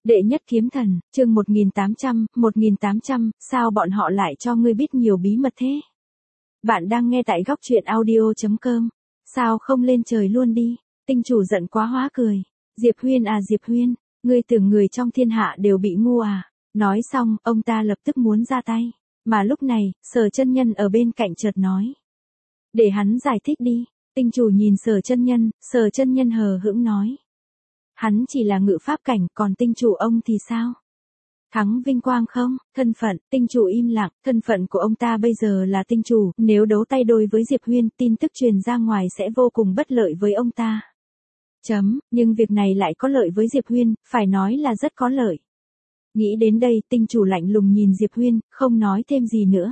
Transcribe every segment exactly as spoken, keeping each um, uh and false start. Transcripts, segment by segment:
Đệ nhất kiếm thần, chương một nghìn tám trăm, một nghìn tám trăm, sao bọn họ lại cho ngươi biết nhiều bí mật thế? Bạn đang nghe tại góc truyện audio chấm com. Sao không lên trời luôn đi? Tinh chủ giận quá hóa cười. Diệp Huyên à Diệp Huyên, ngươi tưởng người trong thiên hạ đều bị ngu à? Nói xong, ông ta lập tức muốn ra tay. Mà lúc này, Sở Chân Nhân ở bên cạnh chợt nói. Để hắn giải thích đi. Tinh chủ nhìn Sở Chân Nhân, Sở Chân Nhân hờ hững nói. Hắn chỉ là ngự pháp cảnh, còn tinh chủ ông thì sao? Thắng vinh quang không? Thân phận, tinh chủ im lặng, thân phận của ông ta bây giờ là tinh chủ, nếu đấu tay đôi với Diệp Huyên, tin tức truyền ra ngoài sẽ vô cùng bất lợi với ông ta. Chấm, nhưng việc này lại có lợi với Diệp Huyên, phải nói là rất có lợi. Nghĩ đến đây, tinh chủ lạnh lùng nhìn Diệp Huyên, không nói thêm gì nữa.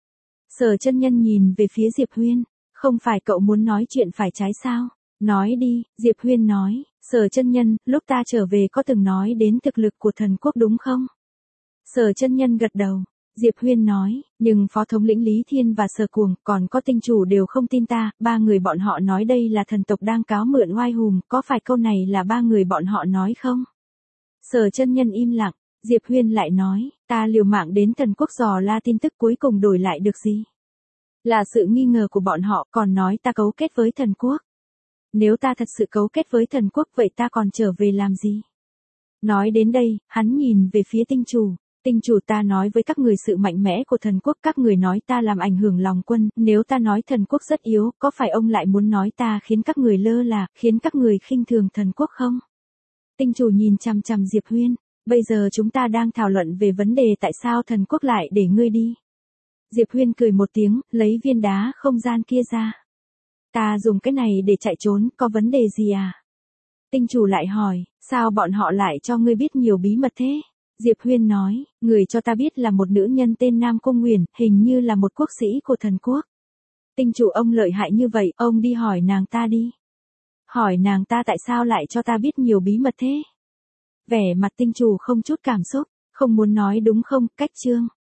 Sở Chân Nhân nhìn về phía Diệp Huyên, không phải cậu muốn nói chuyện phải trái sao? Nói đi, Diệp Huyên nói. Sở Chân Nhân, lúc ta trở về có từng nói đến thực lực của thần quốc đúng không? Sở Chân Nhân gật đầu. Diệp Huyên nói, nhưng Phó Thống lĩnh Lý Thiên và Sở Cuồng, còn có tinh chủ đều không tin ta, ba người bọn họ nói đây là thần tộc đang cáo mượn oai hùng, có phải câu này là ba người bọn họ nói không? Sở Chân Nhân im lặng, Diệp Huyên lại nói, ta liều mạng đến thần quốc dò la tin tức cuối cùng đổi lại được gì? Là sự nghi ngờ của bọn họ, còn nói ta cấu kết với thần quốc. Nếu ta thật sự cấu kết với thần quốc vậy ta còn trở về làm gì? Nói đến đây, hắn nhìn về phía tinh chủ. Tinh chủ ta nói với các người sự mạnh mẽ của thần quốc, các người nói ta làm ảnh hưởng lòng quân, nếu ta nói thần quốc rất yếu, có phải ông lại muốn nói ta khiến các người lơ là, khiến các người khinh thường thần quốc không? Tinh chủ nhìn chằm chằm Diệp Huyên, bây giờ chúng ta đang thảo luận về vấn đề tại sao thần quốc lại để ngươi đi. Diệp Huyên cười một tiếng, lấy viên đá không gian kia ra. Ta dùng cái này để chạy trốn, có vấn đề gì à? Tinh chủ lại hỏi, sao bọn họ lại cho ngươi biết nhiều bí mật thế? Diệp Huyên nói, người cho ta biết là một nữ nhân tên Nam Cung Nguyền, hình như là một quốc sĩ của thần quốc. Tinh chủ ông lợi hại như vậy, ông đi hỏi nàng ta đi. Hỏi nàng ta tại sao lại cho ta biết nhiều bí mật thế? Vẻ mặt tinh chủ không chút cảm xúc, không muốn nói đúng không, cách chương.